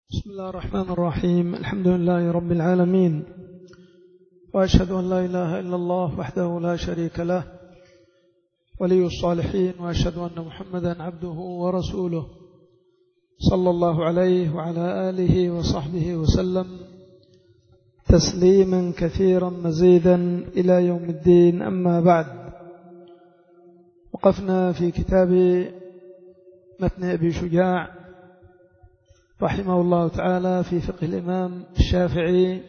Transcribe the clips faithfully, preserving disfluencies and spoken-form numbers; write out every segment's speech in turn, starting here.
بسم الله الرحمن الرحيم. الحمد لله رب العالمين، وأشهد أن لا إله إلا الله وحده لا شريك له ولي الصالحين، وأشهد أن محمدا عبده ورسوله صلى الله عليه وعلى آله وصحبه وسلم تسليما كثيرا مزيدا إلى يوم الدين. أما بعد، وقفنا في كتاب متن أبي شجاع رحمه الله تعالى في فقه الإمام الشافعي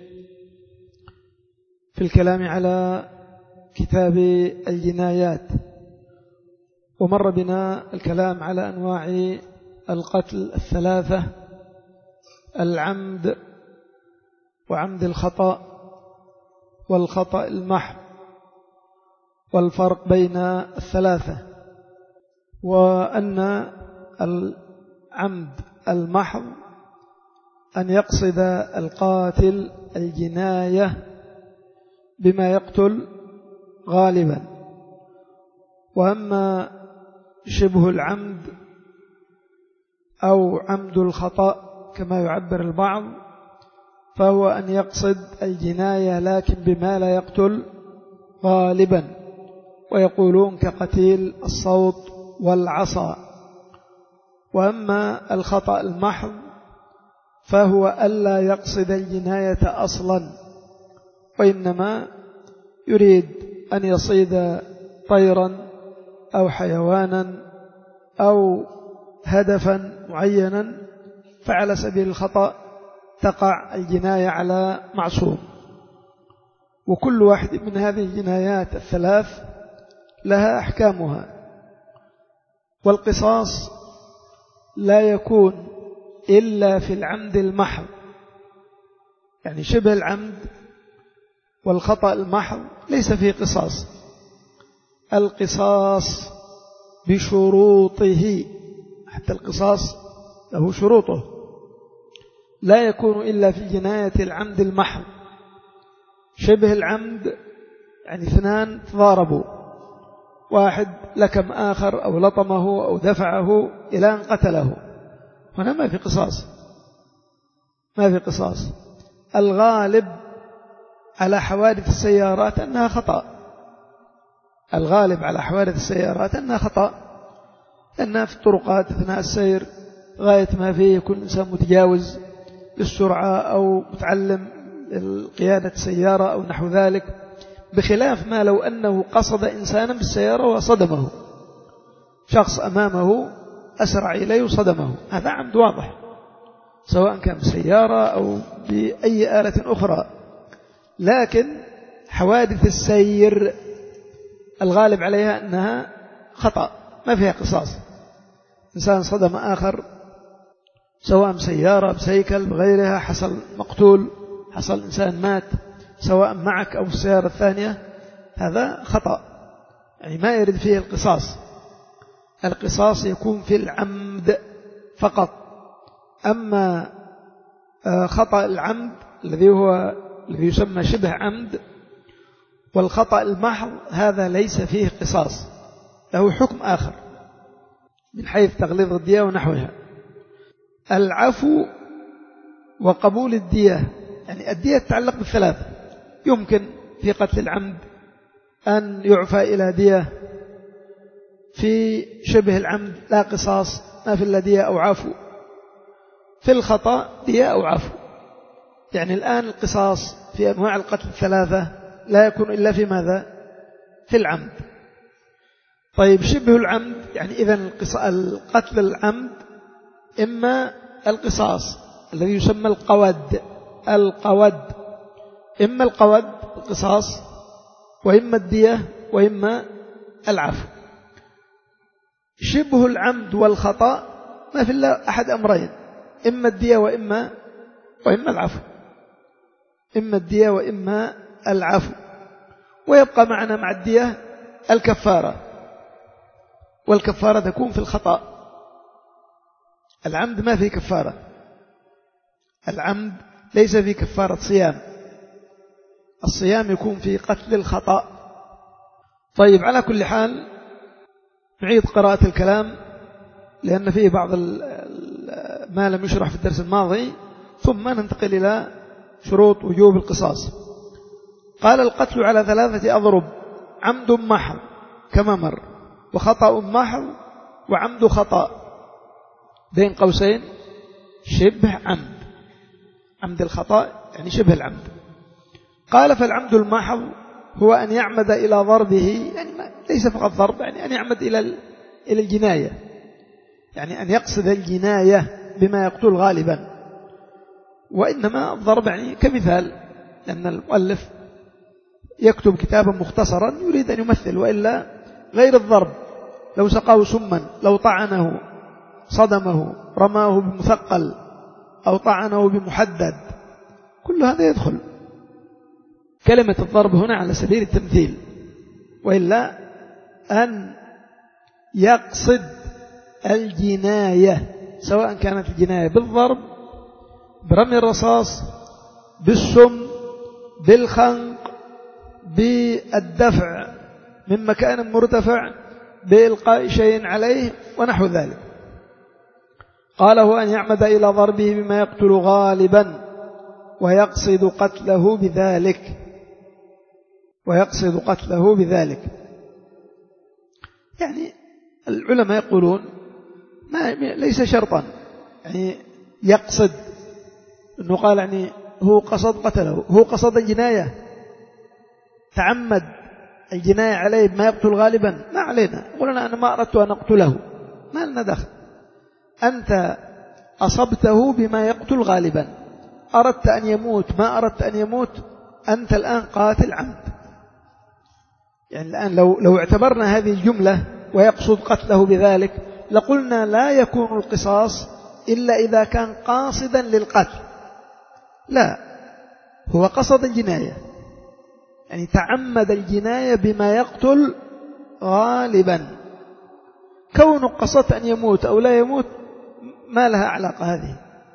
في الكلام على كتاب الجنايات، ومر بنا الكلام على أنواع القتل الثلاثة: العمد وعمد الخطأ والخطأ المحض، والفرق بين الثلاثة، وأن العمد المحض أن يقصد القاتل الجناية بما يقتل غالبا، وأما شبه العمد أو عمد الخطأ كما يعبر البعض فهو أن يقصد الجناية لكن بما لا يقتل غالبا، ويقولون كقتيل الصوت والعصا. وأما الخطأ المحض فهو ألا يقصد الجناية أصلا، وإنما يريد أن يصيد طيرا أو حيوانا أو هدفا معينا، فعلى سبيل الخطأ تقع الجناية على معصوم. وكل واحد من هذه الجنايات الثلاث لها أحكامها، والقصاص لا يكون إلا في العمد المحض، يعني شبه العمد والخطأ المحض ليس فيه قصاص. القصاص بشروطه، حتى القصاص له شروطه، لا يكون إلا في جناية العمد المحض. شبه العمد يعني اثنان تضاربوا، واحد لكم آخر أو لطمه أو دفعه إلى أن قتله، هنا ما في قصاص، ما في قصاص. الغالب على حوادث السيارات أنها خطأ، الغالب على حوادث السيارات أنها خطأ، لأنها في الطرقات أثناء السير غاية ما فيه يكون إنسان متجاوز للسرعة أو متعلم قيادة سيارة أو نحو ذلك، بخلاف ما لو أنه قصد إنسانا بالسيارة وصدمه، شخص أمامه أسرع إليه وصدمه، هذا عمد واضح، سواء كان بسيارة أو بأي آلة أخرى. لكن حوادث السير الغالب عليها أنها خطأ، ما فيها قصاص. إنسان صدم آخر سواء بسيارة بسيكل بغيرها، حصل مقتول، حصل إنسان مات، سواء معك أو في السيارة الثانية، هذا خطأ، يعني ما يرد فيه القصاص. القصاص يكون في العمد فقط. أما خطأ العمد الذي هو الذي يسمى شبه عمد والخطأ المحض، هذا ليس فيه قصاص، له حكم آخر من حيث تغليظ الدية ونحوها. العفو وقبول الدية، يعني الدية تتعلق بالثلاثة، يمكن في قتل العمد أن يعفى إلى دية، في شبه العمد لا قصاص، ما في إلا دية أو عفو، في الخطأ دية أو عفو. يعني الآن القصاص في أنواع القتل الثلاثة لا يكون إلا في ماذا؟ في العمد. طيب شبه العمد، يعني إذن القتل العمد إما القصاص الذي يسمى القود، القود إما القود القصاص، وإما الدية، وإما العفو. شبه العمد والخطأ ما في إلا أحد أمرين، إما الدية وإما وإما العفو، إما الدية وإما العفو. ويبقى معنا مع الدية الكفارة، والكفارة تكون في الخطأ. العمد ما فيه كفارة، العمد ليس فيه كفارة صيام، الصيام يكون في قتل الخطأ. طيب، على كل حال نعيد قراءة الكلام لأن فيه بعض ما لم يشرح في الدرس الماضي، ثم ننتقل إلى شروط وجوب القصاص. قال القتل على ثلاثة أضرب: عمد محض كما مر، وخطأ محض، وعمد خطأ بين قوسين شبه عمد. عمد الخطأ يعني شبه العمد. قال: فالعمد المحض هو أن يعمد إلى ضربه، يعني ليس فقط ضرب، يعني أن يعمد إلى إلى الجناية، يعني أن يقصد الجناية بما يقتل غالبا. وإنما الضرب يعني كمثال، لأن المؤلف يكتب كتابا مختصرا يريد أن يمثل، وإلا غير الضرب لو سقاه سما، لو طعنه صدمه، رماه بمثقل أو طعنه بمحدد، كل هذا يدخل. كلمة الضرب هنا على سبيل التمثيل، وإلا أن يقصد الجناية، سواء كانت الجناية بالضرب، برمي الرصاص، بالسم، بالخنق، بالدفع من مكان مرتفع، بإلقاء شيء عليه ونحو ذلك. قال: هو أن يعمد إلى ضربه بما يقتل غالبا ويقصد قتله بذلك ويقصد قتله بذلك يعني العلماء يقولون ما ليس شرطا يعني يقصد، أنه قال يعني هو قصد قتله، هو قصد الجناية، تعمد الجناية عليه بما يقتل غالبا، ما علينا. قلنا أنا ما أردت أن أقتله، ما لنا دخل. أنت أصبته بما يقتل غالبا، أردت أن يموت ما أردت أن يموت، أنت الآن قاتل عمد. يعني الآن لو, لو اعتبرنا هذه الجملة ويقصد قتله بذلك، لقلنا لا يكون القصاص إلا إذا كان قاصدا للقتل. لا، هو قصد الجناية، يعني تعمد الجناية بما يقتل غالبا. كونك قصدت أن يموت أو لا يموت ما لها علاقة، هذه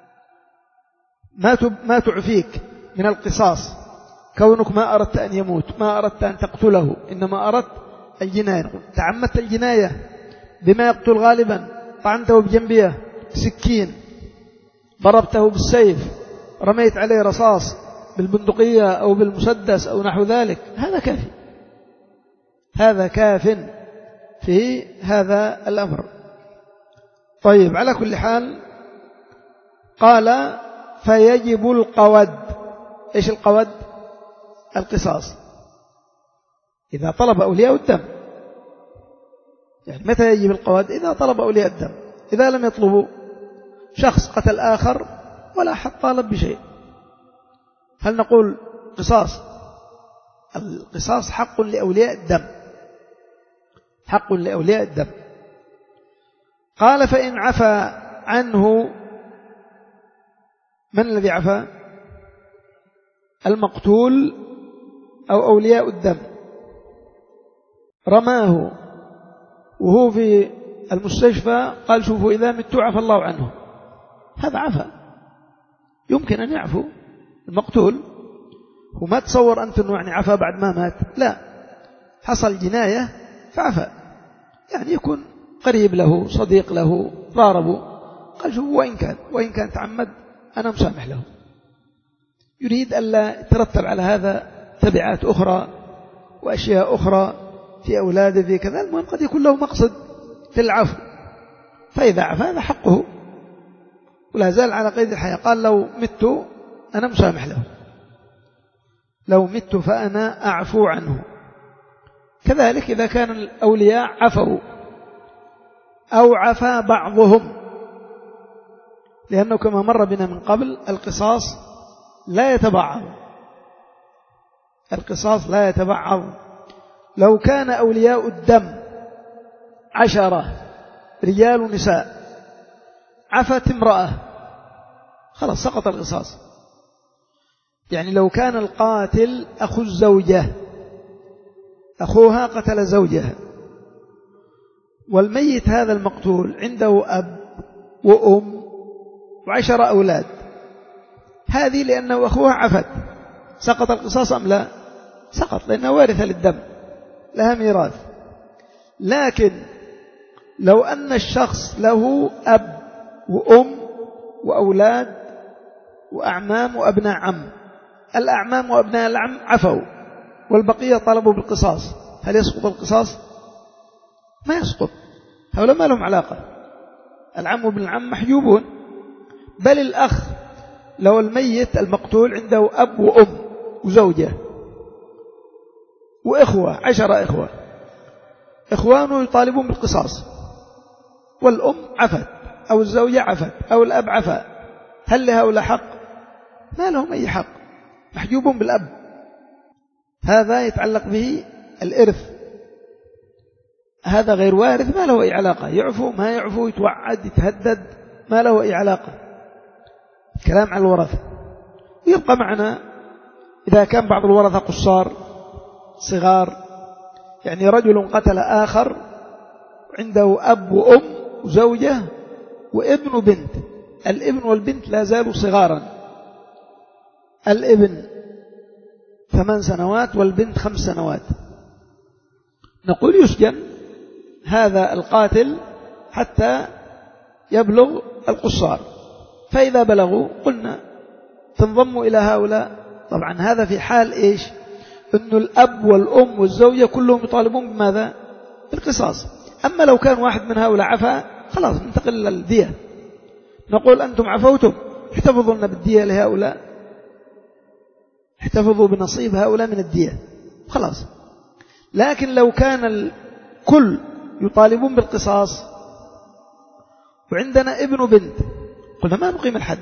ما تعفيك من القصاص. كونك ما أردت أن يموت، ما أردت أن تقتله، إنما أردت الجناية. تعمدت الجناية بما يقتل غالبا، طعنته بجنبيه سكين، ضربته بالسيف، رميت عليه رصاص بالبندقية أو بالمسدس أو نحو ذلك، هذا كافي، هذا كاف في هذا الأمر. طيب، على كل حال قال: فيجب القود. إيش القود؟ القصاص إذا طلب أولياء الدم. يعني متى يجب القود؟ إذا طلب أولياء الدم. إذا لم يطلبوا، شخص قتل آخر ولا أحد طالب بشيء، هل نقول قصاص؟ القصاص حق لأولياء الدم، حق لأولياء الدم. قال: فإن عفى عنه، من الذي عفى؟ المقتول أو أولياء الدم. رماه وهو في المستشفى، قال: شوفوا إذا مت عفى الله عنه، هذا عفى، يمكن أن يعفو المقتول. وما تصور أنت أنه يعني عفى بعد ما مات، لا، حصل جناية فعفى، يعني يكون قريب له، صديق له، راربه، قال: شوفوا وإن كان وإن كان تعمد أنا مسامح له. يريد ألا يترتب على هذا تبعات أخرى وأشياء أخرى في أولاده في كذا. المهم قد يكون له مقصد في العفو، فإذا عفى هذا حقه ولا زال على قيد الحياة. قال: لو مت أنا مسامح له، لو مت فأنا أعفو عنه. كذلك إذا كان الأولياء عفوا أو عفى بعضهم، لأنه كما مر بنا من قبل القصاص لا يتبعض، القصاص لا يتبعض. لو كان أولياء الدم عشرة رجال ونساء، عفت امرأة، خلاص سقط القصاص. يعني لو كان القاتل أخو الزوجة، أخوها قتل زوجها، والميت هذا المقتول عنده أب وأم وعشر أولاد، هذه لأنه أخوها عفت، سقط القصاص أم لا؟ سقط، لأنها وارثة للدم، لها ميراث. لكن لو أن الشخص له أب وأم وأولاد وأعمام وأبناء عم. الأعمام وأبناء العم عفوا والبقية طلبوا بالقصاص، هل يسقط القصاص؟ ما يسقط، هؤلاء ما لهم علاقة. العم وابن العم محجوبون. بل الأخ لو الميت المقتول عنده أب وأم وزوجة وإخوة، عشرة إخوة، إخوانه يطالبون بالقصاص، والأم عفت أو الزوجة عفت أو الأب عفا، هل لهؤلاء حق؟ ما لهم أي حق، محجوبون بالأب. هذا يتعلق به الإرث، هذا غير وارث ما له أي علاقة، يعفو ما يعفو، يتوعد يتهدد، ما له أي علاقة. الكلام عن الورثة. يبقى معنا إذا كان بعض الورثة قصار صغار، يعني رجل قتل آخر عنده أب وأم وزوجة وابن وبنت، الابن والبنت لا زالوا صغارا، الابن ثمان سنوات والبنت خمس سنوات، نقول يسجن هذا القاتل حتى يبلغ القصار، فإذا بلغوا قلنا تنضموا إلى هؤلاء. طبعا هذا في حال إيش؟ أن الأب والأم والزوجة كلهم يطالبون بماذا؟ بالقصاص. أما لو كان واحد من هؤلاء عفا خلاص ننتقل للدية، نقول أنتم عفوتم احتفظوا لنا بالدية لهؤلاء، احتفظوا بنصيب هؤلاء من الدية خلاص. لكن لو كان الكل يطالبون بالقصاص وعندنا ابن وبنت، قلنا ما نقيم الحد،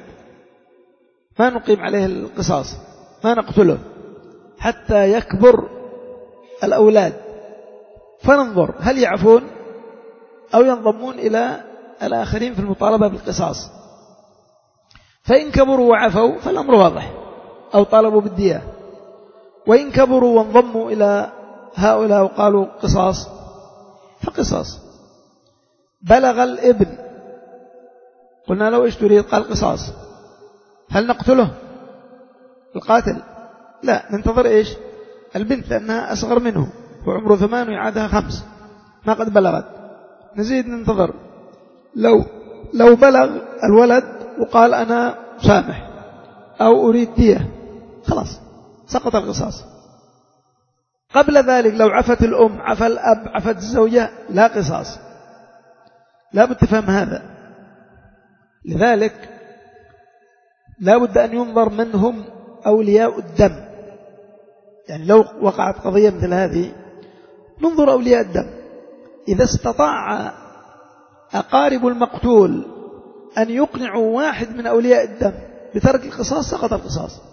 ما نقيم عليه القصاص، ما نقتله حتى يكبر الأولاد، فننظر هل يعفون أو ينضمون إلى الآخرين في المطالبة بالقصاص. فإن كبروا وعفوا فالأمر واضح، أو طالبوا بالدية. وإن كبروا وانضموا إلى هؤلاء وقالوا قصاص فقصاص. بلغ الابن، قلنا لو إيش تريد؟ قال قصاص، هل نقتله القاتل؟ لا، ننتظر إيش؟ البنت لأنها أصغر منه، وعمره ثمان ويعادها خمس، ما قد بلغت، نزيد ننتظر. لو لو بلغ الولد وقال أنا سامح أو أريد دية خلاص سقط القصاص. قبل ذلك لو عفت الأم عفى الأب عفت الزوجة لا قصاص، لا بد تفهم هذا. لذلك لا بد أن ينظر من هم أولياء الدم. يعني لو وقعت قضية مثل هذه ننظر أولياء الدم، إذا استطاع أقارب المقتول أن يقنعوا واحد من أولياء الدم بترك القصاص سقط القصاص.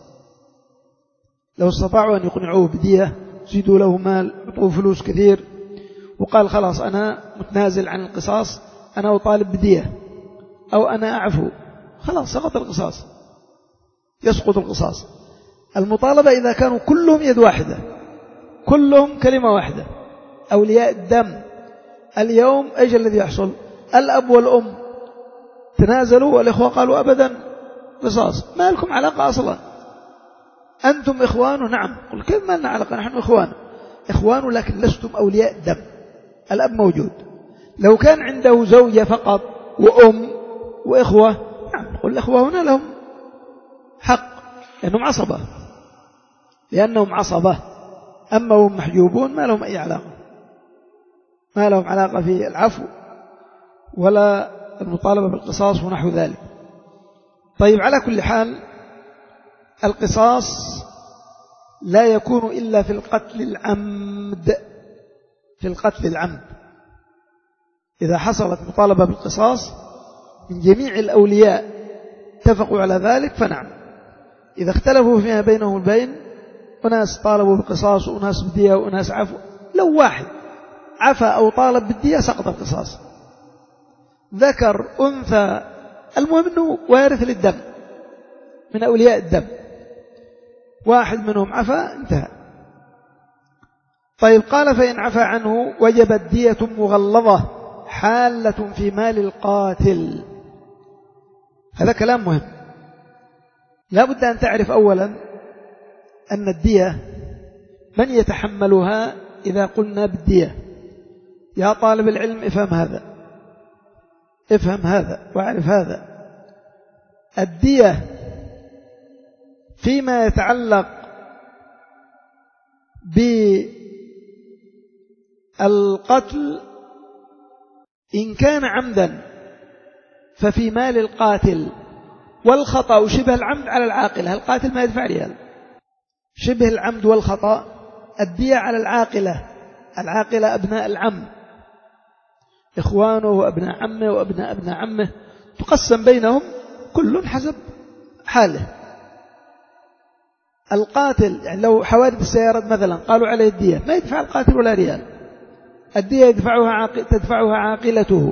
لو استطاعوا أن يقنعوه بدية، زيدوا له مال، يعطوه فلوس كثير، وقال خلاص أنا متنازل عن القصاص، أنا أطالب بدية أو أنا أعفو، خلاص سقط القصاص، يسقط القصاص. المطالبة إذا كانوا كلهم يد واحدة، كلهم كلمة واحدة، أولياء الدم. اليوم أيش الذي يحصل؟ الأب والأم تنازلوا والإخوة قالوا أبدا قصاص، ما لكم علاقة أصلا، أنتم إخوان. نعم، قل كيف ما لنا علاقة؟ نحن إخوان إخوان لكن لستم أولياء الدم. الأب موجود، لو كان عنده زوجة فقط وأم وإخوة، نعم قل الإخوة هنا لهم حق لأنهم عصبة، لأنهم عصبة. أما هم محجوبون ما لهم أي علاقة، ما لهم علاقة في العفو ولا المطالبة بالقصاص ونحو ذلك. طيب، على كل حال القصاص لا يكون إلا في القتل العمد، في القتل العمد إذا حصلت مطالبة بالقصاص من جميع الأولياء اتفقوا على ذلك فنعم. إذا اختلفوا فيها بينهم البين، وناس طالبوا بالقصاص وناس بدية وناس عفو، لو واحد عفى أو طالب بالدية سقط القصاص، ذكر أنثى، المهم أنه وارث للدم من أولياء الدم، واحد منهم عفى انتهى. طيب، قال فإن عفى عنه وجبت دية مغلظة حالة في مال القاتل. هذا كلام مهم، لا بد أن تعرف أولا أن الدية من يتحملها. إذا قلنا بالدية، يا طالب العلم افهم هذا، افهم هذا واعرف هذا. الدية فيما يتعلق بالقتل إن كان عمدا ففي مال القاتل، والخطأ شبه العمد على العاقلة. القاتل ما يدفع ريال. شبه العمد والخطأ الدية على العاقلة. العاقلة أبناء العم، إخوانه وأبناء عمه وأبناء أبناء عمه، تقسم بينهم كل حسب حاله. القاتل يعني لو حوادث السيارات مثلا قالوا عليه الدية، ما يدفع القاتل ولا ريال. الدية يدفعها عاقل تدفعها عاقلته.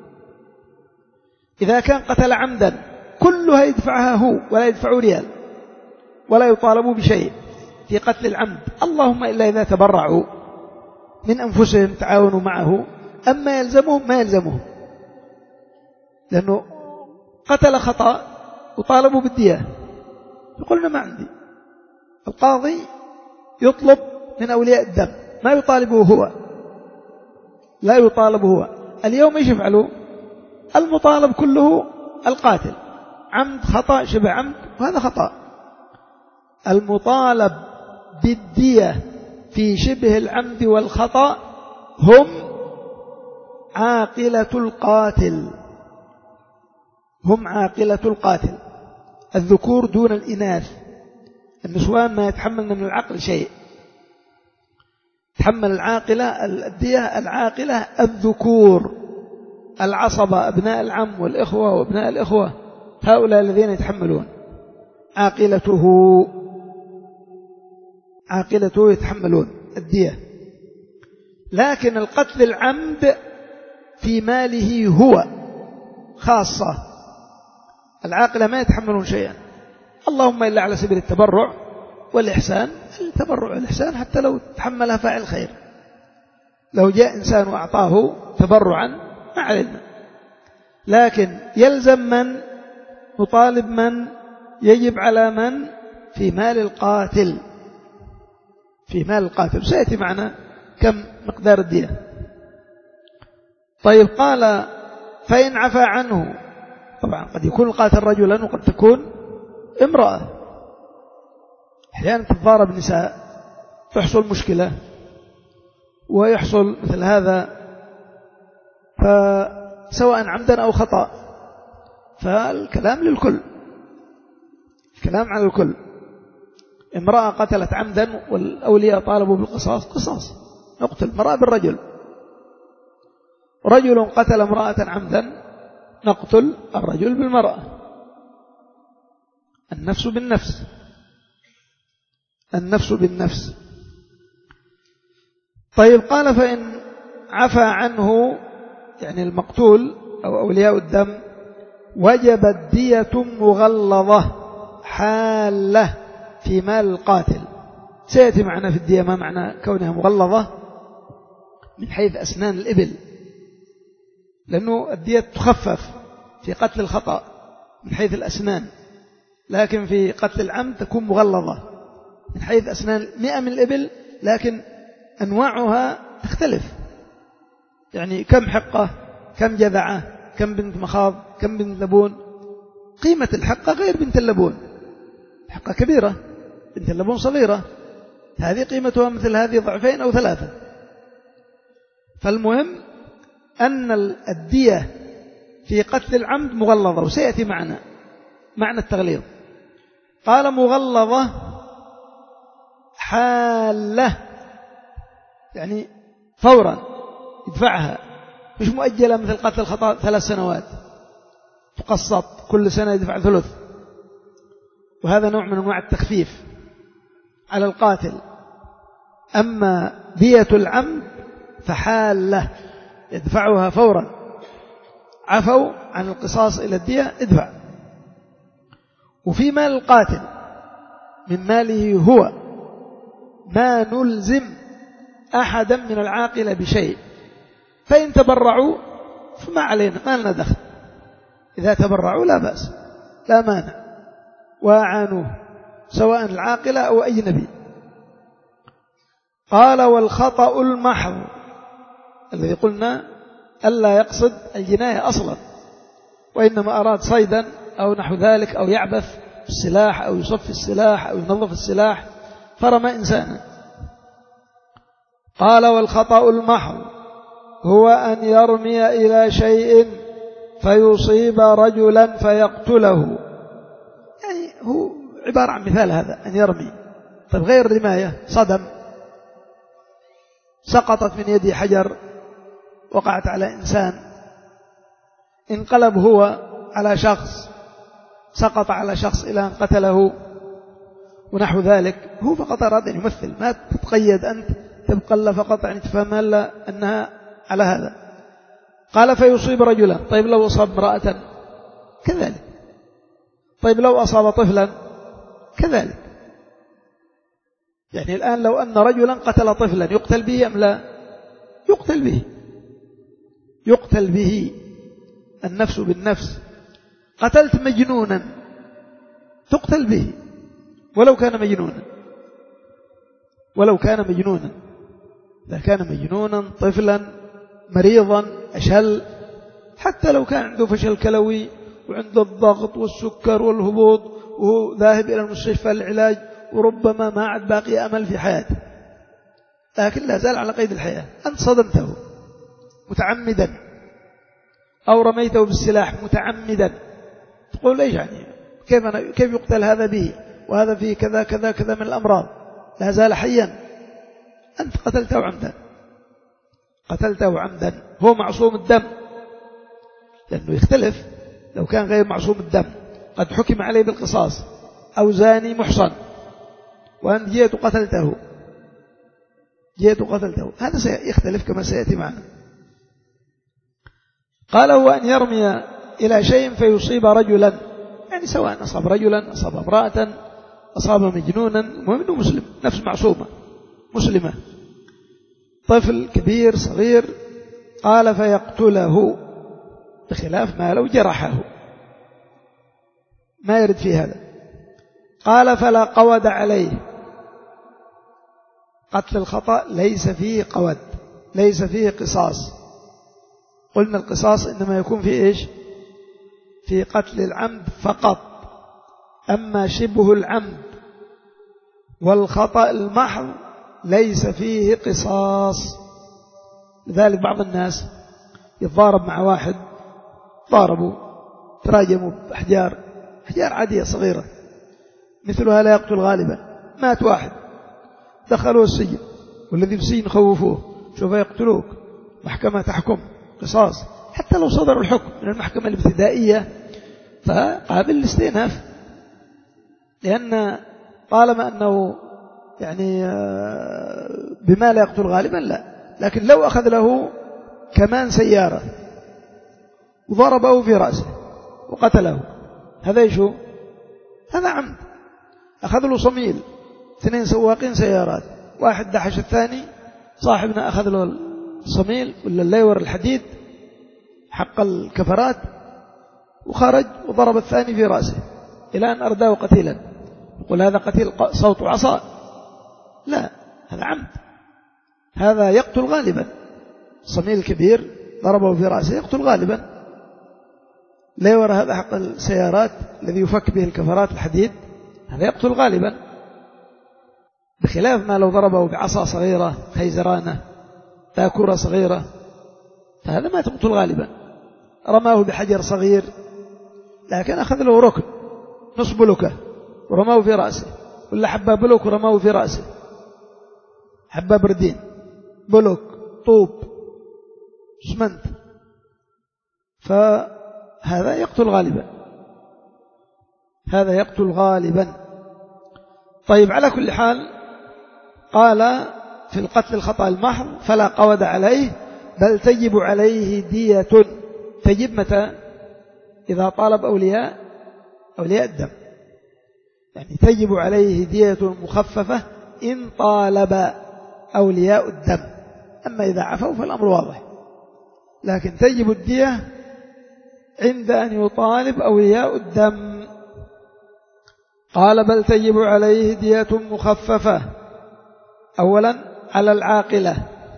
إذا كان قتل عمدا كلها يدفعها هو ولا يدفع ريال ولا يطالبوا بشيء في قتل العمد، اللهم إلا إذا تبرعوا من أنفسهم تعاونوا معه، أما يلزمهم ما يلزمهم، لأنه قتل خطأ وطالبوا بالدية، يقولنا ما عندي. القاضي يطلب من أولياء الدم، ما يطالبه هو، لا يطالب هو. اليوم ايش يفعلوا؟ المطالب كله القاتل، عمد خطأ شبه عمد، وهذا خطأ. المطالب بالدية في شبه العمد والخطأ هم عاقلة القاتل، هم عاقلة القاتل، الذكور دون الإناث. النسوان ما يتحملن من العقل شيء، تحمل العاقلة الدية العاقلة الذكور، العصبة أبناء العم والإخوة وأبناء الإخوة، هؤلاء الذين يتحملون. عاقلته عاقلته يتحملون الدية. لكن القتل العمد في ماله هو خاصة، العاقلة ما يتحملون شيئا، اللهم إلا على سبيل التبرع والإحسان. التبرع والإحسان حتى لو تحملها فاعل خير، لو جاء إنسان وأعطاه تبرعا ما علينا، لكن يلزم من نطالب من يجب على من في مال القاتل، في مال القاتل. سيأتي معنا كم مقدار الدية. طيب قال فإن عفى عنه، طبعا قد يكون القاتل رجلا وقد تكون امرأة، أحيانا تتضارب نساء تحصل مشكلة ويحصل مثل هذا، فسواء عمدا أو خطأ، فالكلام للكل، الكلام على الكل. امرأة قتلت عمدا والأولياء طالبوا بالقصاص، قصاص نقتل امرأة بالرجل. رجل قتل امرأة عمدا نقتل الرجل بالمرأة. النفس بالنفس، النفس بالنفس. طيب قال فإن عفى عنه يعني المقتول أو أولياء الدم وجبت دية مغلظة حالة في مال القاتل. سيأتي معنا في الدية ما معنى كونها مغلظة من حيث أسنان الإبل، لأنه الدية تخفف في قتل الخطأ من حيث الأسنان، لكن في قتل العمد تكون مغلظة من حيث أسنان مئة من الإبل، لكن أنواعها تختلف، يعني كم حقة، كم جذعة، كم بنت مخاض، كم بنت لبون. قيمة الحقة غير بنت اللبون، حقة كبيرة، بنت اللبون صغيرة، هذه قيمتها مثل هذه ضعفين أو ثلاثة. فالمهم أن الدية في قتل العمد مغلظة، وسيأتي معنا معنى التغليظ. قال مغلظة حالة، يعني فورا يدفعها، مش مؤجلة مثل قتل الخطأ ثلاث سنوات تقسط كل سنة يدفع ثلث، وهذا نوع من أنواع التخفيف على القاتل. أما دية العمد فحالة يدفعها فورا، عفوا عن القصاص إلى الدية ادفع. وفي مال القاتل من ماله هو ما نلزم أحدا من العاقلة بشيء، فإن تبرعوا فما علينا، ما لنا دخل، إذا تبرعوا لا بأس لا مانع، وأعانوه سواء العاقلة أو أجنبي. قال والخطأ المحض الذي قلنا ألا يقصد الجناية أصلا، وإنما أراد صيدا أو نحو ذلك أو يعبث السلاح أو يصفي السلاح أو ينظف السلاح فرمى إنسانا. قال والخطأ المحض هو أن يرمي إلى شيء فيصيب رجلا فيقتله. يعني هو عبارة عن مثال هذا، أن يرمي. طيب غير رماية، صدم، سقطت من يدي حجر وقعت على إنسان، انقلب هو على شخص، سقط على شخص إلى أن قتله ونحو ذلك. هو فقط أراد أن يمثل، ما تتقيد أنت تبقى له فقط يعني تفهم لا أنها على هذا. قال فيصيب رجلا. طيب لو أصاب امرأة كذلك. طيب لو أصاب طفلا كذلك. يعني الآن لو أن رجلا قتل طفلا يقتل به أم لا؟ يقتل به، يقتل به، النفس بالنفس. قتلت مجنونا تقتل به ولو كان مجنونا، ولو كان مجنونا. إذا كان مجنونا طفلا مريضا أشل، حتى لو كان عنده فشل كلوي وعنده الضغط والسكر والهبوط وهو ذاهب إلى المستشفى للعلاج وربما ما عاد باقي أمل في حياته، لكن لا زال على قيد الحياة، أنت صدمته متعمدا أو رميته بالسلاح متعمدا، تقول إيش يعني كيف, أنا كيف يقتل هذا به وهذا فيه كذا كذا كذا من الأمراض، لا زال حيا، أنت قتلته عمدا، قتلته عمدا. هو معصوم الدم، لأنه يختلف لو كان غير معصوم الدم قد حكم عليه بالقصاص، أو زاني محصن وأنت جئت قتلته، جئت قتلته، هذا سيختلف كما سيأتي معنا. قال هو أن يرمي إلى شيء فيصيب رجلا، يعني سواء أصاب رجلا أصاب امرأة أصاب مجنونا، المهم أنه مسلم، نفس معصومة مسلمة، طفل كبير صغير. قال فيقتله، بخلاف ما لو جرحه، ما يرد في هذا. قال فلا قود عليه، قتل الخطأ ليس فيه قود، ليس فيه قصاص. قلنا القصاص إنما يكون في إيش؟ في قتل العمد فقط. أما شبه العمد والخطأ المحض ليس فيه قصاص. لذلك بعض الناس يتضارب مع واحد، ضاربوا تراجموا بأحجار، أحجار عادية صغيرة مثلها لا يقتل غالبا، مات واحد دخلوه السجن، والذي في السجن خوفوه، شوف يقتلوك، محكمة تحكم قصاص، حتى لو صدر الحكم من المحكمة الابتدائية فقابل الاستئناف، لأن طالما أنه يعني بما لا يقتل غالبا لا. لكن لو أخذ له كمان سيارة وضربه في رأسه وقتله، هذا يشو هذا عمد. أخذ له صميل، اثنين سواقين سيارات، واحد دحش الثاني، صاحبنا أخذ له الصميل ولا الليور الحديد حق الكفرات وخرج وضرب الثاني في رأسه إلى أن أرداه قتيلا. يقول هذا قتيل صوت عصا؟ لا، هذا عمد، هذا يقتل غالبا. الصميل الكبير ضربه في رأسه يقتل غالبا. ليور هذا حق السيارات الذي يفك به الكفرات الحديد، هذا يقتل غالبا، بخلاف ما لو ضربه بعصا صغيرة خيزرانة تاكرة صغيرة، فهذا ما تقتل غالبا. رماه بحجر صغير لكن أخذ له ركن نص بلوكة ورماه في رأسه، ولا حباب بلوك ورماه في رأسه، حباب بردين بلوك طوب اسمنت، فهذا يقتل غالبا، هذا يقتل غالبا. طيب على كل حال قال في القتل الخطأ المحض فلا قود عليه، بل تجب عليه دية. تجب متى؟ إذا طالب أولياء أولياء الدم، يعني تجب عليه دية مخففة إن طالب أولياء الدم. أما إذا عفوا فالأمر واضح، لكن تجب الدية عند أن يطالب أولياء الدم. قال بل تجب عليه دية مخففة. أولا على العاقلة،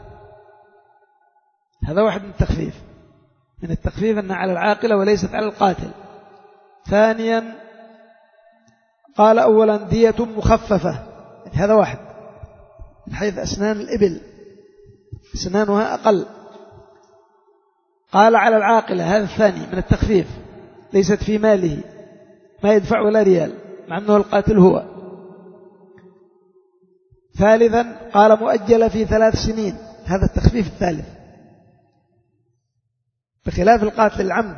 هذا واحد من التخفيف، من التخفيف أن على العاقلة وليست على القاتل. ثانيا قال أولا دية مخففة، يعني هذا واحد من حيث أسنان الإبل أسنانها أقل. قال على العاقلة، هذا الثاني من التخفيف، ليست في ماله، ما يدفع ولا ريال مع أنه القاتل هو. ثالثا قال مؤجلة في ثلاث سنين، هذا التخفيف الثالث، بخلاف القاتل العمد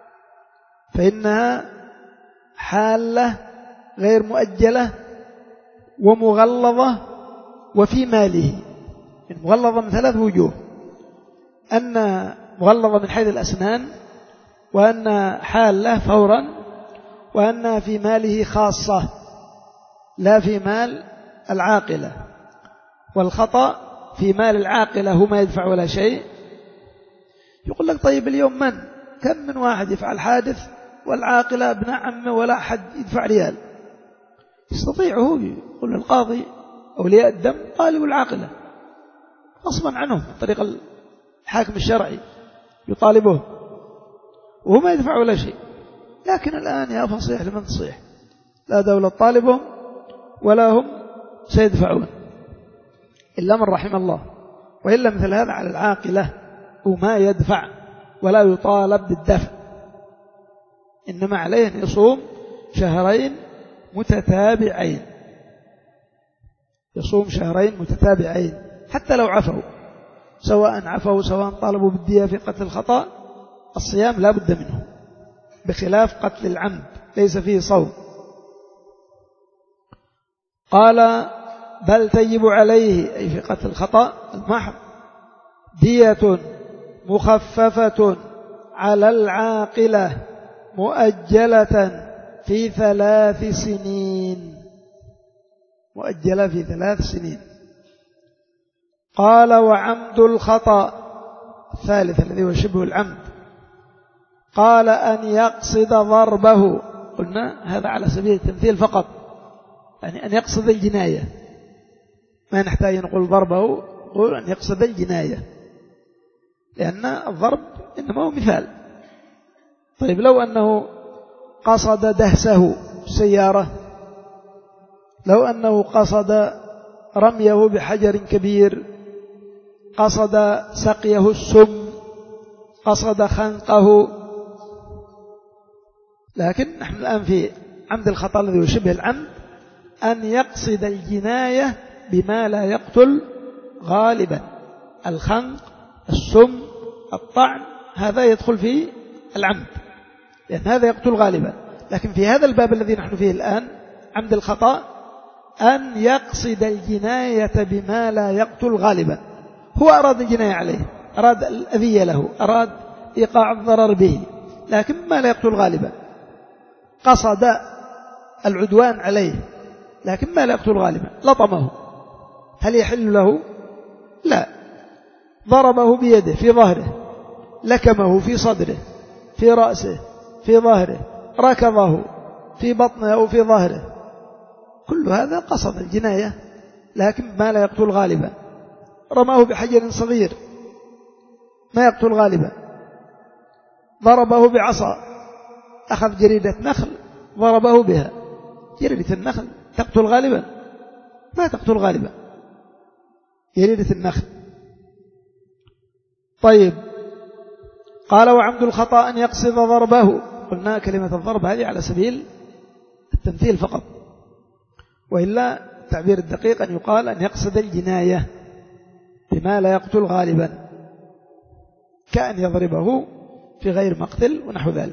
فإنها حالة غير مؤجلة ومغلظة وفي ماله. مغلظة من ثلاث وجوه، أن مغلظة من حيث الأسنان، وأن حالة فورا، وأن في ماله خاصة لا في مال العاقلة. والخطأ في مال العاقلة هو ما يدفع ولا شيء. يقول لك طيب اليوم من كم من واحد يفعل حادث والعاقلة ابن عمه ولا أحد يدفع ريال، يستطيع هو يقول القاضي أولياء الدم طالب العاقلة غصبا عنهم طريق الحاكم الشرعي يطالبه وهو ما يدفع ولا شيء. لكن الآن يا فصيح لمن تصيح، لا دولة طالبهم ولا هم سيدفعون إلا من رحم الله، وإلا مثل هذا على العاقلة وما يدفع ولا يطالب بالدفع، إنما عليه أن يصوم شهرين متتابعين، يصوم شهرين متتابعين حتى لو عفوا، سواء عفوا سواء طالبوا بالدية في قتل الخطأ، الصيام لا بد منه، بخلاف قتل العمد ليس فيه صوم. قال بل تجب عليه، أي في قتل الخطأ المحض، دية مخففة على العاقلة مؤجلة في ثلاث سنين، مؤجلة في ثلاث سنين. قال وعمد الخطأ الثالث الذي هو شبه العمد، قال أن يقصد ضربه، قلنا هذا على سبيل التمثيل فقط، يعني أن يقصد الجناية، ما نحتاج نقول ضربه، نقول أن يقصد الجناية، لأن الضرب إنما هو مثال. طيب لو أنه قصد دهسه السيارة، لو أنه قصد رميه بحجر كبير، قصد سقيه السم، قصد خنقه، لكن نحن الآن في عمد الخطأ الذي يشبه العمد أن يقصد الجناية بما لا يقتل غالبا، الخنق، السم، الطعن، هذا يدخل في العمد لأن هذا يقتل غالبا. لكن في هذا الباب الذي نحن فيه الآن عمد الخطأ أن يقصد الجناية بما لا يقتل غالبا، هو أراد الجناية عليه، أراد الأذية له، أراد إيقاع الضرر به، لكن ما لا يقتل غالبا، قصد العدوان عليه لكن ما لا يقتل غالبا، لطمه، هل يحل له؟ لا. ضربه بيده في ظهره، لكمه في صدره، في رأسه، في ظهره، ركضه في بطنه أو في ظهره، كل هذا قصد الجناية لكن ما لا يقتل غالبا. رماه بحجر صغير ما يقتل غالبا، ضربه بعصا، أخذ جريدة نخل ضربه بها، جريدة النخل تقتل غالبا؟ ما تقتل غالبا جريدة النخل. طيب قال وعمد الخطأ أن يقصد ضربه، قلنا كلمة الضرب هذه على سبيل التمثيل فقط، وإلا التعبير الدقيق أن يقال أن يقصد الجناية بما لا يقتل غالبا، كأن يضربه في غير مقتل ونحو ذلك.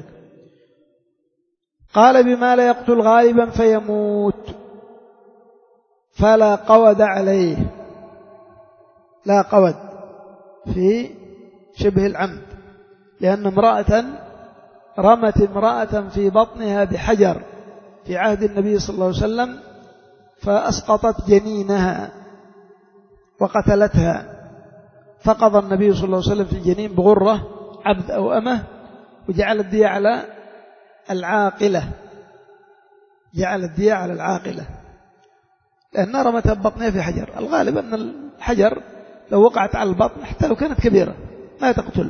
قال بما لا يقتل غالبا فيموت فلا قود عليه، لا قود في شبه العمد، لأن امرأة رمت امرأة في بطنها بحجر في عهد النبي صلى الله عليه وسلم فأسقطت جنينها وقتلتها، فقضى النبي صلى الله عليه وسلم في الجنين بغرة عبد أو أمه، وجعل الدية على العاقلة، جعل الدية على العاقلة لأنها رمتها ببطنها في حجر. الغالب أن الحجر لو وقعت على البطن حتى لو كانت كبيرة ما تقتل،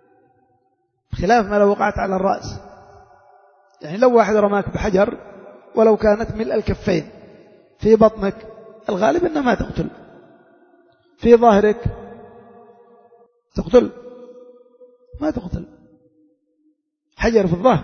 خلاف ما لو وقعت على الرأس. يعني لو واحد رماك بحجر ولو كانت ملء الكفين. في بطنك الغالب أنها ما تقتل، في ظهرك تقتل ما تقتل، حجر في الظهر.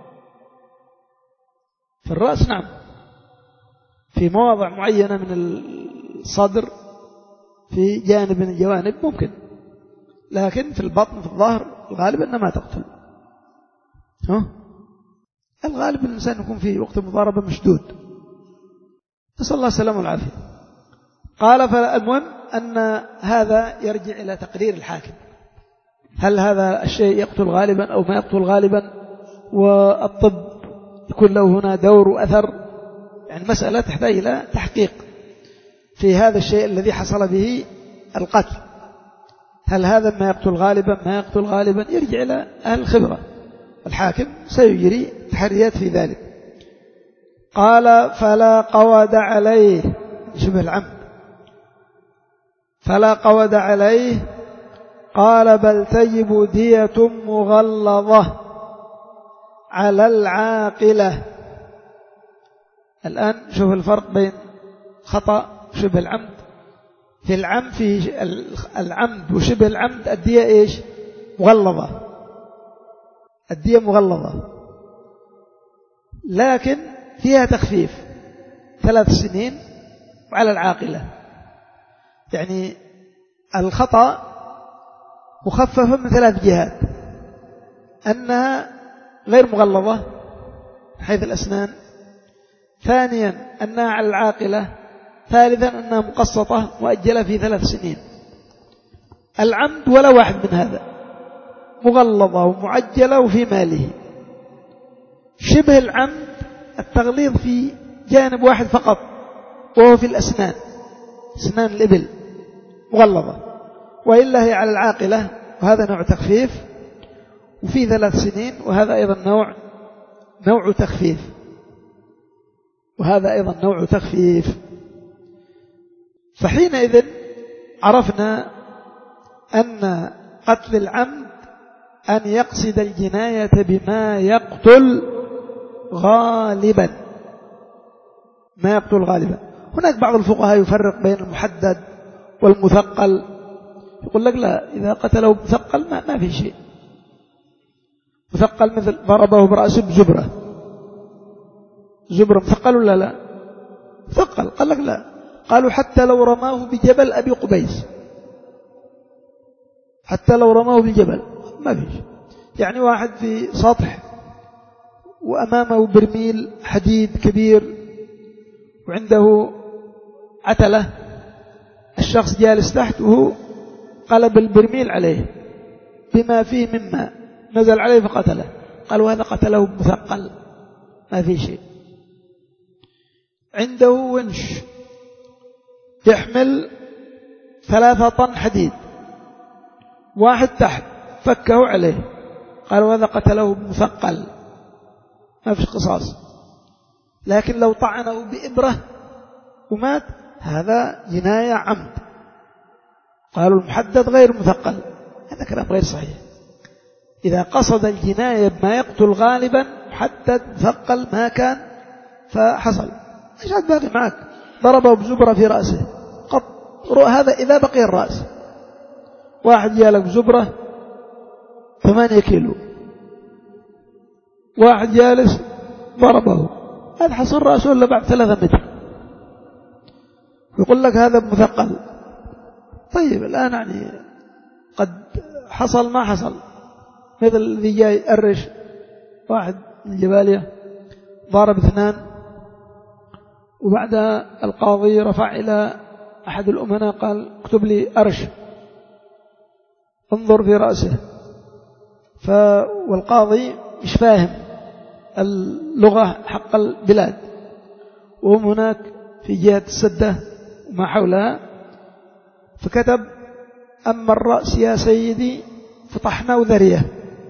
في الرأس نعم، في مواضع معينة من الصدر في جانب من الجوانب ممكن، لكن في البطن في الظهر الغالب أنها ما تقتل. ها؟ الغالب الإنسان يكون في وقت المضاربة مشدود، نسأل الله السلامة والعافية. قال فالمهم أن هذا يرجع إلى تقرير الحاكم، هل هذا الشيء يقتل غالبا أو ما يقتل غالبا، والطب يكون له هنا دور وأثر. يعني مسألة تحتاج إلى تحقيق في هذا الشيء الذي حصل به القتل، هل هذا ما يقتل غالبا ما يقتل غالبا، يرجع إلى أهل الخبرة. الحاكم سيجري تحريات في ذلك. قال فلا قود عليه، شبه العمد، فلا قود عليه. قال بل تجب دية مغلظة على العاقلة. الآن شوف الفرق بين خطأ شبه العمد. في العمد في العمد وشبه العمد الدية إيش؟ مغلظة، الدية مغلظة، لكن فيها تخفيف ثلاث سنين وعلى العاقلة. يعني الخطأ مخففة من ثلاث جهات: أنها غير مغلظة من حيث الأسنان، ثانيا أنها على العاقلة، ثالثا أنها مقسطة مؤجلة في ثلاث سنين. العمد ولا واحد من هذا، مغلظة ومعجلة وفي ماله. شبه العمد التغليظ في جانب واحد فقط، وهو في الأسنان، أسنان الإبل مغلظة، وإلا هي على العاقلة، وهذا نوع تخفيف، وفي ثلاث سنين، وهذا أيضا نوع نوع تخفيف، وهذا أيضا نوع تخفيف. فحينئذ عرفنا أن قتل العمد أن يقصد الجناية بما يقتل غالبا، ما يقتل غالبا. هناك بعض الفقهاء يفرق بين المحدد والمثقل، يقول لك لا، إذا قتله مثقل ما, ما في شيء. مثقل مثل ضربه برأسه بزبرة، زبرة مثقل ولا لا؟ مثقل. قال لك لا، قالوا حتى لو رماه بجبل أبي قبيس، حتى لو رماه بالجبل ما فيش. يعني واحد في سطح وأمامه برميل حديد كبير وعنده عتلة، الشخص جالس تحت وهو قلب البرميل عليه بما فيه من ماء، نزل عليه فقتله، قالوا هذا قتله مثقل ما في شيء. عنده ونش يحمل ثلاثة طن حديد، واحد تحت فكه عليه، قالوا هذا قتله مثقل ما فيش قصاص. لكن لو طعنه بإبرة ومات هذا جناية عمد، قالوا المحدد غير مثقل. هذا كلام غير صحيح. إذا قصد الجناية بما يقتل غالبا محدد مثقل ما كان فحصل، ايش عاد باقي معك؟ ضربه بزبرة في رأسه قط، هذا إذا بقي الرأس. واحد جالك بزبرة ثمانية كيلو، واحد جالس ضربه، هذا حصل رأسه ولا بعد ثلاثة متر، يقول لك هذا مثقل. طيب الآن يعني قد حصل ما حصل، مثل الذي جاي أرش واحد من جبالية ضارب اثنان، وبعدها القاضي رفع إلى أحد الأمناء قال اكتب لي أرش انظر في رأسه. ف والقاضي مش فاهم اللغة حق البلاد، وهم هناك في جهة السدة وما حولها، فكتب أما الرأس يا سيدي فطحنا وذريه.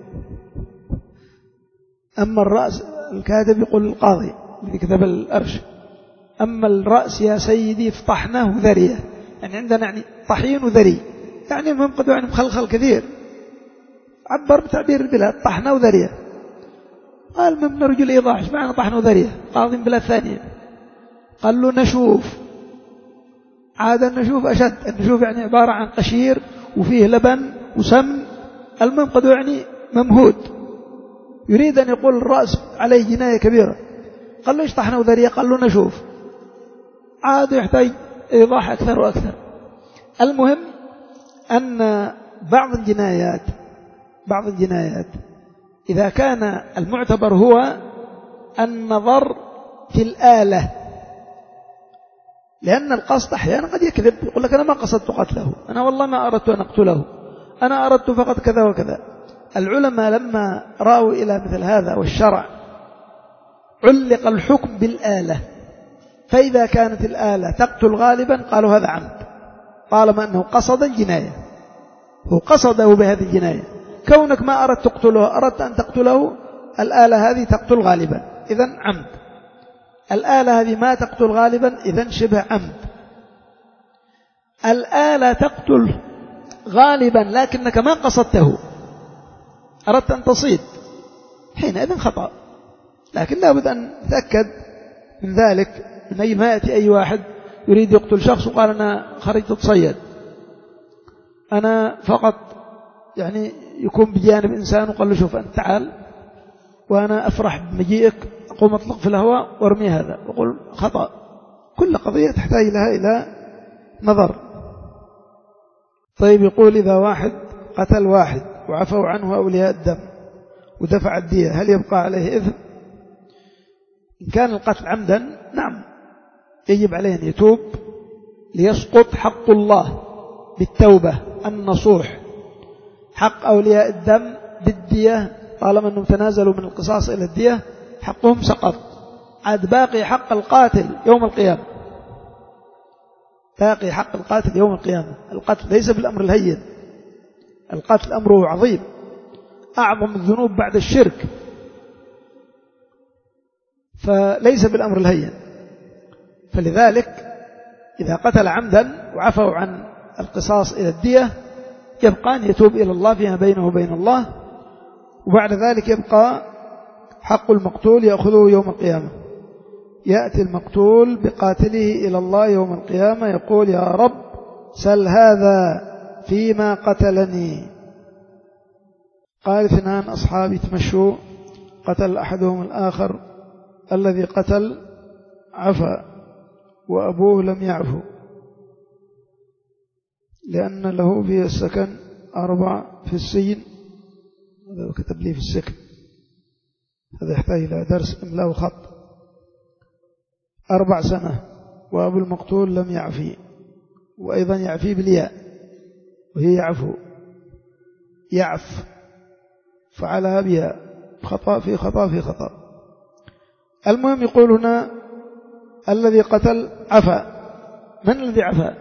أما الرأس، الكاتب يقول القاضي الذي كتب الأرش، أما الرأس يا سيدي فطحناه ذريه، يعني عندنا يعني طحين وذري، يعني المهم قد يعني مخلخل كثير، عبر بتعبير البلاد طحناه ذريه. قال من نرجو الإيضاح، ايش معنى طحن وذرية؟ قاضٍ بلا ثانية. قال له نشوف. عاد النشوف أشد. النشوف يعني عبارة عن قشير وفيه لبن وسمن، المهم قد يعني ممهود، يريد أن يقول الرأس عليه جناية كبيرة. قال له ايش طحن وذرية؟ قال له نشوف. عاد يحتاج إيضاح أكثر وأكثر. المهم أن بعض الجنايات بعض الجنايات إذا كان المعتبر هو النظر في الآلة، لأن القصد أحيانا قد يكذب، يقول لك أنا ما قصدت قتله، أنا والله ما أردت أن أقتله، أنا أردت فقط كذا وكذا. العلماء لما رأوا إلى مثل هذا والشرع علق الحكم بالآلة، فإذا كانت الآلة تقتل غالبا قالوا هذا عمد، طالما أنه قصد الجناية، هو قصده بهذه الجناية. كونك ما أردت تقتله، أردت أن تقتله، الآلة هذه تقتل غالبا، إذن عمد. الآلة هذه ما تقتل غالبا، إذن شبه عمد. الآلة تقتل غالبا لكنك ما قصدته، أردت أن تصيد، حينئذ خطأ. لكن لابد أن تتأكد من ذلك، من أي ما يأتي أي واحد يريد يقتل شخص وقال أنا خرجت أتصيد، أنا فقط يعني يكون بجانب إنسان وقال له شوف أنت تعال وأنا أفرح بمجيئك، أقوم أطلق في الهواء وارمي هذا، وقل خطأ. كل قضية تحتاج لها إلى نظر. طيب يقول إذا واحد قتل واحد وعفوا عنه أولياء الدم ودفع الدية، هل يبقى عليه إثم؟ إن كان القتل عمدا نعم يجب عليه أن يتوب ليسقط حق الله بالتوبة النصوح. حق أولياء الدم بالدية طالما أنهم تنازلوا من القصاص إلى الدية حقهم سقط. عاد باقي حق القاتل يوم القيامة، باقي حق القاتل يوم القيامة. القتل ليس بالأمر الهين، القتل أمره عظيم، أعظم الذنوب بعد الشرك، فليس بالأمر الهين. فلذلك إذا قتل عمدا وعفوا عن القصاص إلى الدية يبقى أن يتوب إلى الله فيما بينه وبين الله، وبعد ذلك يبقى حق المقتول يأخذه يوم القيامة. يأتي المقتول بقاتله إلى الله يوم القيامة يقول يا رب سل هذا فيما قتلني. قال اثنان أصحابي تمشوا، قتل أحدهم الآخر، الذي قتل عفا وأبوه لم يعفو لأن له في السكن أربع في السجن. هذا كتب لي في السكن، هذا يحتاج إلى درس إملاء وخط. أربع سنة وأبو المقتول لم يعفي، وأيضا يعفي بالياء وهي يعفو، يعف فعلها بياء، خطأ في خطأ في خطأ. المهم يقول هنا الذي قتل عفا. من الذي عفا؟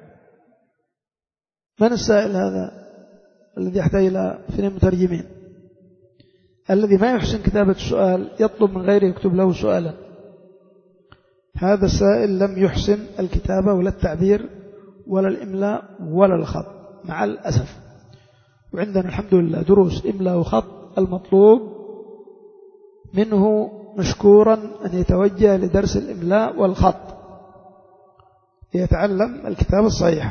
من السائل هذا الذي يحتاج إلى اثنين مترجمين؟ الذي ما يحسن كتابة السؤال يطلب من غيره يكتب له سؤالا. هذا السائل لم يحسن الكتابة ولا التعبير ولا الإملاء ولا الخط مع الأسف. وعندنا الحمد لله دروس إملاء وخط، المطلوب منه مشكورا أن يتوجه لدرس الإملاء والخط ليتعلم الكتابة الصحيحة.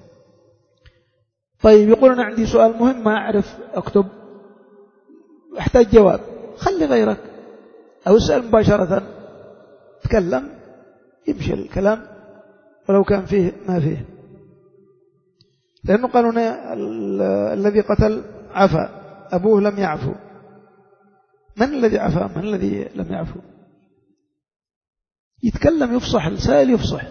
طيب يقول أنا عندي سؤال مهم ما أعرف أكتب، أحتاج جواب، خلي غيرك أو اسأل مباشرة، تكلم يمشي الكلام ولو كان فيه ما فيه. لأنه قالوا الذي قتل عفا، أبوه لم يعفو. من الذي عفا؟ من الذي لم يعفو؟ يتكلم يفصح، السائل يفصح.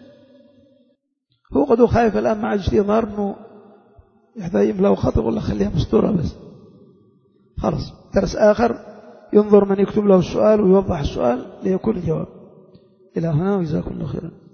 هو قد خايف الآن مع اجتي ظهر أنه يحتاج يملأ خط، يقول له خليها مستورة بس خلاص. درس آخر ينظر من يكتب له السؤال ويوضح السؤال ليكون الجواب. إلى هنا وجزاكم الله خيرا.